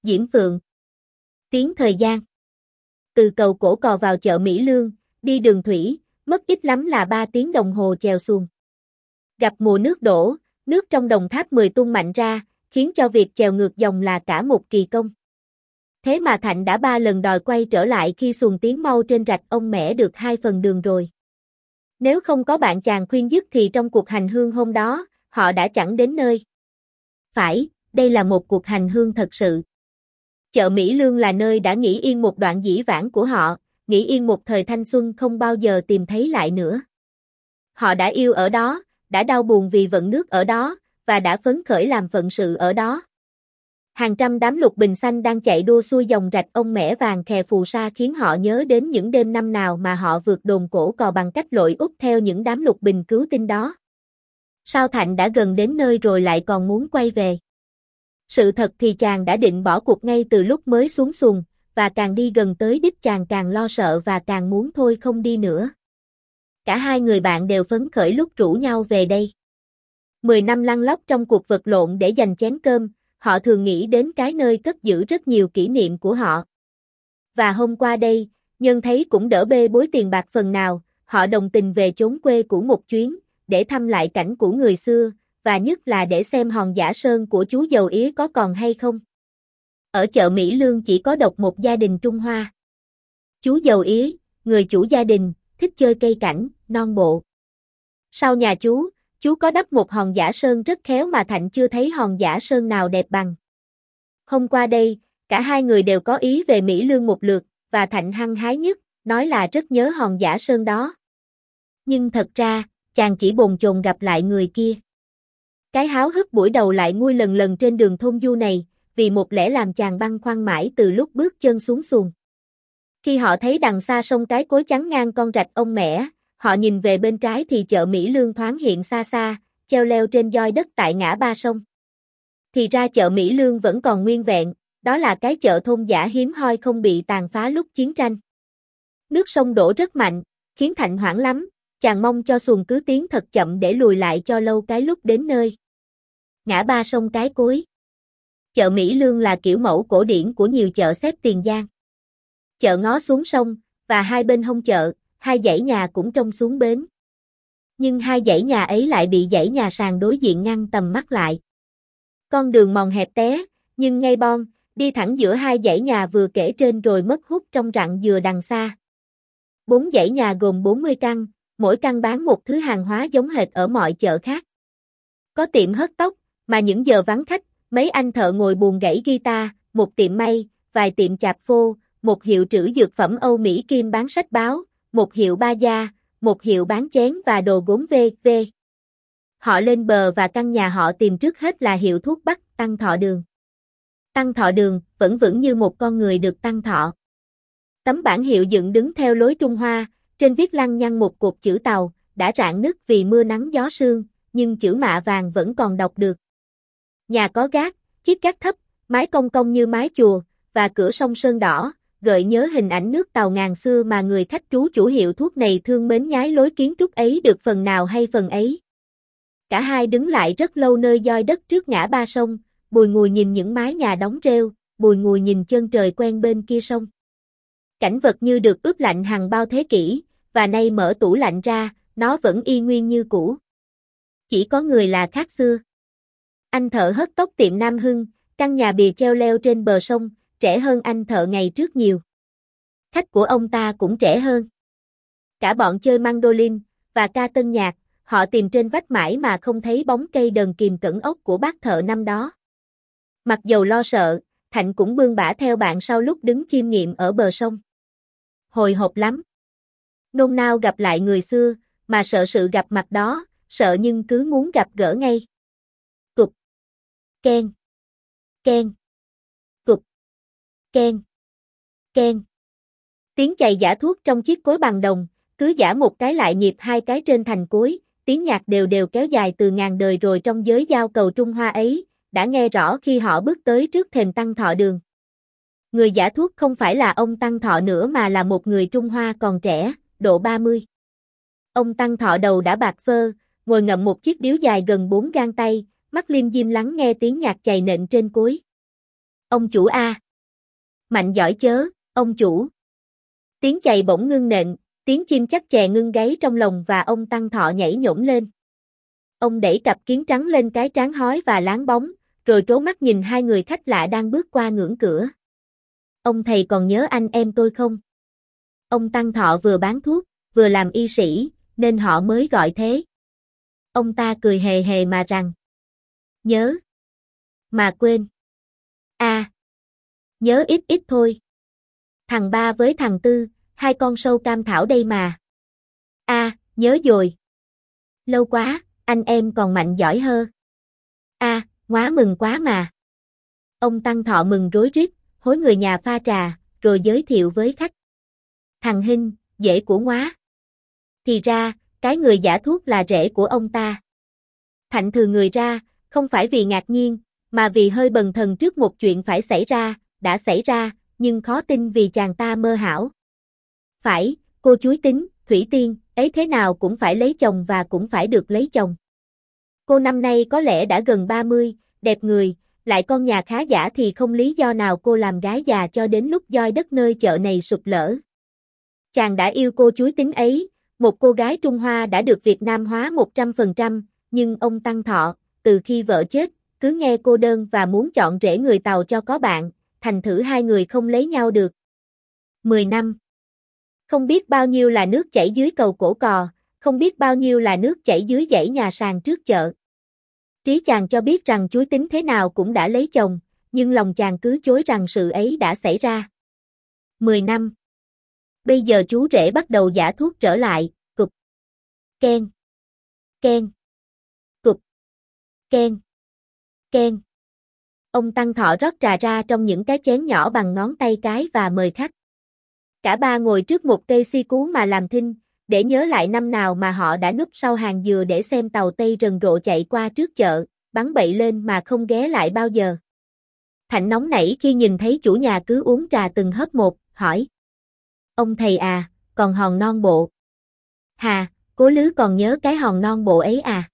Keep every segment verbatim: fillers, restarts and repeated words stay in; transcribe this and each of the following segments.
Diễm Phượng. Tiếng thời gian. Từ cầu Cổ Cò vào chợ Mỹ Lương, đi đường thủy, mất ít lắm là ba tiếng đồng hồ chèo xuồng. Gặp mùa nước đổ, nước trong đồng tháp mười tuôn mạnh ra, khiến cho việc chèo ngược dòng là cả một kỳ công. Thế mà Thạnh đã ba lần đòi quay trở lại khi xuồng tiến mau trên rạch ông Mẽ được hai phần đường rồi. Nếu không có bạn chàng khuyên dứt thì trong cuộc hành hương hôm đó, họ đã chẳng đến nơi. Phải, đây là một cuộc hành hương thật sự. Chợ Mỹ Lương là nơi đã nghỉ yên một đoạn dĩ vãng của họ, nghỉ yên một thời thanh xuân không bao giờ tìm thấy lại nữa. Họ đã yêu ở đó, đã đau buồn vì vận nước ở đó, và đã phấn khởi làm phận sự ở đó. Hàng trăm đám lục bình xanh đang chạy đua xuôi dòng rạch ông Mẽ vàng khè phù sa khiến họ nhớ đến những đêm năm nào mà họ vượt đồn Cổ Cò bằng cách lội úp theo những đám lục bình cứu tinh đó. Sao Thạnh đã gần đến nơi rồi lại còn muốn quay về? Sự thật thì chàng đã định bỏ cuộc ngay từ lúc mới xuống xuồng, và càng đi gần tới đích chàng càng lo sợ và càng muốn thôi không đi nữa. Cả hai người bạn đều phấn khởi lúc rủ nhau về đây. Mười năm lăn lóc trong cuộc vật lộn để giành chén cơm, họ thường nghĩ đến cái nơi cất giữ rất nhiều kỷ niệm của họ. Và hôm qua đây, nhân thấy cũng đỡ bê bối tiền bạc phần nào, họ đồng tình về chốn quê cũ một chuyến, để thăm lại cảnh của người xưa, và nhất là để xem hòn Giả Sơn của chú Dầu Ía có còn hay không. Ở chợ Mỹ Lương chỉ có độc một gia đình Trung Hoa. Chú Dầu Ía, người chủ gia đình, thích chơi cây cảnh, non bộ. Sau nhà chú, chú có đắp một hòn Giả Sơn rất khéo mà Thạnh chưa thấy hòn Giả Sơn nào đẹp bằng. Hôm qua đây, cả hai người đều có ý về Mỹ Lương một lượt, và Thạnh hăng hái nhất, nói là rất nhớ hòn Giả Sơn đó. Nhưng thật ra, chàng chỉ bồn chồn gặp lại người kia. Cái háo hức buổi đầu lại nguôi lần lần trên đường thôn du này, vì một lẽ làm chàng băn khoăn mãi từ lúc bước chân xuống xuồng. Khi họ thấy đằng xa sông Cái Cối chắn ngang con rạch ông Mẽ, họ nhìn về bên trái thì chợ Mỹ Lương thoáng hiện xa xa, treo leo trên doi đất tại ngã ba sông. Thì ra chợ Mỹ Lương vẫn còn nguyên vẹn, đó là cái chợ thôn dã hiếm hoi không bị tàn phá lúc chiến tranh. Nước sông đổ rất mạnh, khiến Thạnh hoảng lắm, chàng mong cho xuồng cứ tiến thật chậm để lùi lại cho lâu cái lúc đến nơi. Ngã ba sông Cái Cối. Chợ Mỹ Lương là kiểu mẫu cổ điển của nhiều chợ xếp Tiền Giang. Chợ ngó xuống sông, và hai bên hông chợ, hai dãy nhà cũng trông xuống bến. Nhưng hai dãy nhà ấy lại bị dãy nhà sàn đối diện ngăn tầm mắt lại. Con đường mòn hẹp té, nhưng ngay bon, đi thẳng giữa hai dãy nhà vừa kể trên rồi mất hút trong rặng dừa đằng xa. Bốn dãy nhà gồm bốn mươi căn, mỗi căn bán một thứ hàng hóa giống hệt ở mọi chợ khác. Có tiệm hớt tóc, mà những giờ vắng khách, mấy anh thợ ngồi buồn gãy guitar, một tiệm may, vài tiệm chạp phô, một hiệu trữ dược phẩm Âu Mỹ Kim bán sách báo, một hiệu ba gia, một hiệu bán chén và đồ gốm vê vê. Họ lên bờ và căn nhà họ tìm trước hết là hiệu thuốc bắc Tăng Thọ Đường. Tăng Thọ Đường, vẫn vững như một con người được tăng thọ. Tấm bảng hiệu dựng đứng theo lối Trung Hoa, trên viết lăng nhăng một cột chữ Tàu, đã rạn nứt vì mưa nắng gió sương, nhưng chữ mạ vàng vẫn còn đọc được. Nhà có gác, chiếc gác thấp, mái cong cong như mái chùa, và cửa sông sơn đỏ, gợi nhớ hình ảnh nước Tàu ngàn xưa mà người khách trú chủ hiệu thuốc này thương mến nhái lối kiến trúc ấy được phần nào hay phần ấy. Cả hai đứng lại rất lâu nơi doi đất trước ngã ba sông, bùi ngùi nhìn những mái nhà đóng rêu, bùi ngùi nhìn chân trời quen bên kia sông. Cảnh vật như được ướp lạnh hàng bao thế kỷ, và nay mở tủ lạnh ra, nó vẫn y nguyên như cũ. Chỉ có người là khác xưa. Anh thợ hớt tóc tiệm Nam Hưng, căn nhà bìa treo leo trên bờ sông, trẻ hơn anh thợ ngày trước nhiều. Khách của ông ta cũng trẻ hơn. Cả bọn chơi mandolin, và ca tân nhạc, họ tìm trên vách mãi mà không thấy bóng cây đờn kìm cẩn ốc của bác thợ năm đó. Mặc dầu lo sợ, Thạnh cũng bươn bả theo bạn sau lúc đứng chiêm nghiệm ở bờ sông. Hồi hộp lắm. Nôn nao gặp lại người xưa, mà sợ sự gặp mặt đó, sợ nhưng cứ muốn gặp gỡ ngay. Cục. Ken. Ken. Cục. Ken. Ken. Tiếng chày giã thuốc trong chiếc cối bằng đồng, cứ giã một cái lại nhịp hai cái trên thành cối, tiếng nhạc đều đều kéo dài từ ngàn đời rồi trong giới giao cầu Trung Hoa ấy, đã nghe rõ khi họ bước tới trước thềm Tăng Thọ Đường. Người giã thuốc không phải là ông Tăng Thọ nữa mà là một người Trung Hoa còn trẻ, độ ba mươi. Ông Tăng Thọ đầu đã bạc phơ, ngồi ngậm một chiếc điếu dài gần bốn gang tay, mắt lim dim lắng nghe tiếng nhạc chày nện trên cối. Ông chủ a. Mạnh giỏi chớ, ông chủ. Tiếng chày bỗng ngưng nện, tiếng chim chắc chè ngưng gáy trong lòng và ông Tăng Thọ nhảy nhổm lên. Ông đẩy cặp kiến trắng lên cái trán hói và láng bóng, rồi trố mắt nhìn hai người khách lạ đang bước qua ngưỡng cửa. Ông thầy còn nhớ anh em tôi không? Ông Tăng Thọ vừa bán thuốc, vừa làm y sĩ, nên họ mới gọi thế. Ông ta cười hề hề mà rằng. Nhớ. Mà quên. a à, nhớ ít ít thôi. Thằng ba với thằng tư, hai con sâu cam thảo đây mà. a à, nhớ rồi. Lâu quá, anh em còn mạnh giỏi hơ. a à, ngoá mừng quá mà. Ông Tăng Thọ mừng rối rít, hối người nhà pha trà, rồi giới thiệu với khách. Thằng Hinh, rể của ngoá. Thì ra, cái người giả thuốc là rể của ông ta. Thạnh thừa người ra, không phải vì ngạc nhiên, mà vì hơi bần thần trước một chuyện phải xảy ra, đã xảy ra, nhưng khó tin vì chàng ta mơ hão. Phải, cô chúi tính, Thủy Tiên, ấy thế nào cũng phải lấy chồng và cũng phải được lấy chồng. Cô năm nay có lẽ đã gần ba mươi, đẹp người, lại con nhà khá giả thì không lý do nào cô làm gái già cho đến lúc doi đất nơi chợ này sụp lở. Chàng đã yêu cô chúi tính ấy, một cô gái Trung Hoa đã được Việt Nam hóa một trăm phần trăm, nhưng ông Tăng Thọ, từ khi vợ chết, cứ nghe cô đơn và muốn chọn rể người Tàu cho có bạn, thành thử hai người không lấy nhau được. Mười năm. Không biết bao nhiêu là nước chảy dưới cầu Cổ Cò, không biết bao nhiêu là nước chảy dưới dãy nhà sàn trước chợ. Trí chàng cho biết rằng chúi tính thế nào cũng đã lấy chồng, nhưng lòng chàng cứ chối rằng sự ấy đã xảy ra. Mười năm. Bây giờ chú rể bắt đầu giả thuốc trở lại, cụp. Ken. Ken. Cụp. Ken. Ken. Ông Tăng Thọ rót trà ra trong những cái chén nhỏ bằng ngón tay cái và mời khách. Cả ba ngồi trước một cây si cú mà làm thinh, để nhớ lại năm nào mà họ đã núp sau hàng dừa để xem tàu Tây rần rộ chạy qua trước chợ, bắn bậy lên mà không ghé lại bao giờ. Thạnh nóng nảy khi nhìn thấy chủ nhà cứ uống trà từng hớp một, hỏi. Ông thầy à, còn hòn non bộ. Hà, cố Lứ còn nhớ cái hòn non bộ ấy à?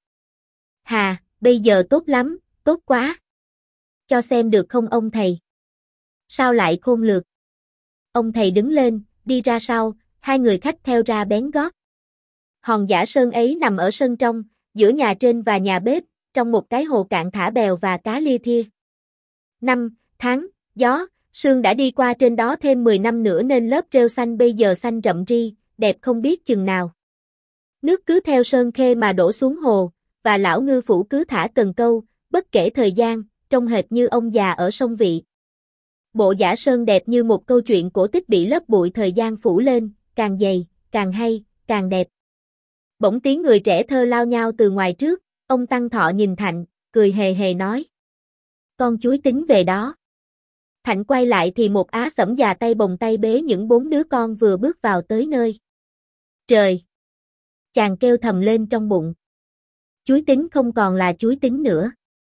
Hà, bây giờ tốt lắm, tốt quá. Cho xem được không ông thầy? Sao lại khôn lược? Ông thầy đứng lên, đi ra sau, hai người khách theo ra bén gót. Hòn giả sơn ấy nằm ở sân trong, giữa nhà trên và nhà bếp, trong một cái hồ cạn thả bèo và cá lia thia. Năm, tháng, gió, sương đã đi qua trên đó thêm mười năm nữa nên lớp rêu xanh bây giờ xanh rậm ri, đẹp không biết chừng nào. Nước cứ theo sơn khê mà đổ xuống hồ, và lão ngư phủ cứ thả cần câu, bất kể thời gian, trông hệt như ông già ở sông Vị. Bộ giả sơn đẹp như một câu chuyện cổ tích bị lớp bụi thời gian phủ lên, càng dày, càng hay, càng đẹp. Bỗng tiếng người trẻ thơ lao nhau từ ngoài trước, ông Tăng Thọ nhìn Thạnh, cười hề hề nói. Con chúi tính về đó. Thạnh quay lại thì một á sẫm già tay bồng tay bế những bốn đứa con vừa bước vào tới nơi. Trời! Chàng kêu thầm lên trong bụng. Chúi tính không còn là chúi tính nữa.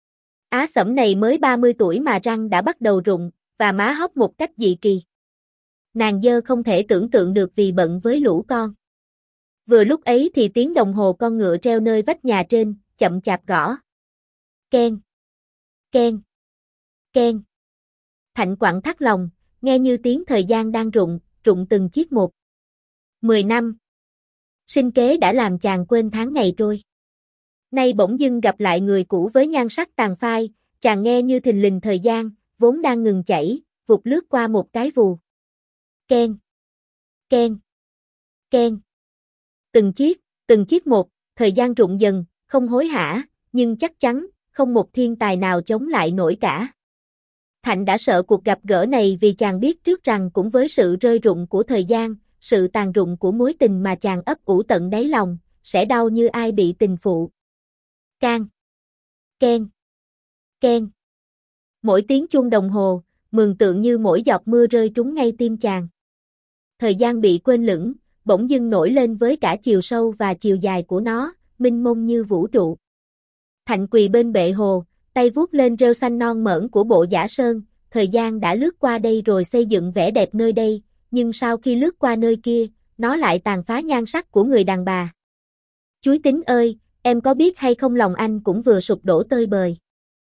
Á sẫm này mới ba mươi tuổi mà răng đã bắt đầu rụng, và má hốc một cách dị kỳ. Nàng dơ không thể tưởng tượng được vì bận với lũ con. Vừa lúc ấy thì tiếng đồng hồ con ngựa treo nơi vách nhà trên, chậm chạp gõ. Ken. Ken. Ken. Thạnh quặn thắt lòng, nghe như tiếng thời gian đang rụng, rụng từng chiếc một. Mười năm. Sinh kế đã làm chàng quên tháng ngày trôi. Nay bỗng dưng gặp lại người cũ với nhan sắc tàn phai, chàng nghe như thình lình thời gian, vốn đang ngừng chảy, vụt lướt qua một cái vù. Ken. Ken. Ken. Từng chiếc, từng chiếc một, thời gian rụng dần, không hối hả, nhưng chắc chắn, không một thiên tài nào chống lại nổi cả. Thạnh đã sợ cuộc gặp gỡ này vì chàng biết trước rằng cũng với sự rơi rụng của thời gian, sự tàn rụng của mối tình mà chàng ấp ủ tận đáy lòng, sẽ đau như ai bị tình phụ. Can. Ken. Ken. Mỗi tiếng chuông đồng hồ, mường tượng như mỗi giọt mưa rơi trúng ngay tim chàng. Thời gian bị quên lửng, bỗng dưng nổi lên với cả chiều sâu và chiều dài của nó, mênh mông như vũ trụ. Thạnh quỳ bên bệ hồ, tay vuốt lên rêu xanh non mởn của bộ giả sơn, thời gian đã lướt qua đây rồi xây dựng vẻ đẹp nơi đây, nhưng sau khi lướt qua nơi kia, nó lại tàn phá nhan sắc của người đàn bà. Chúi tính ơi, em có biết hay không lòng anh cũng vừa sụp đổ tơi bời.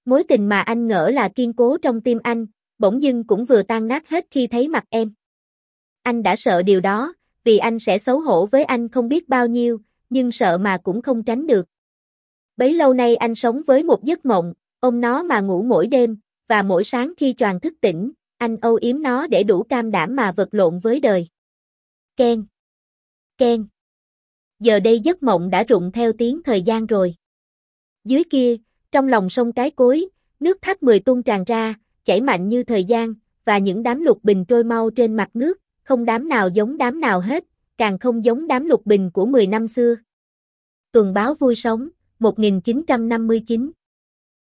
Mối tình mà anh ngỡ là kiên cố trong tim anh, bỗng dưng cũng vừa tan nát hết khi thấy mặt em. Anh đã sợ điều đó, vì anh sẽ xấu hổ với anh không biết bao nhiêu, nhưng sợ mà cũng không tránh được. Bấy lâu nay anh sống với một giấc mộng, ôm nó mà ngủ mỗi đêm, và mỗi sáng khi choàng thức tỉnh, anh âu yếm nó để đủ can đảm mà vật lộn với đời. Ken. Ken. Giờ đây giấc mộng đã rụng theo tiếng thời gian rồi. Dưới kia, trong lòng sông Cái Cối, nước thác mười tuôn tràn ra, chảy mạnh như thời gian, và những đám lục bình trôi mau trên mặt nước, không đám nào giống đám nào hết, càng không giống đám lục bình của mười năm xưa. Tuần báo vui sống, một nghìn chín trăm năm mươi chín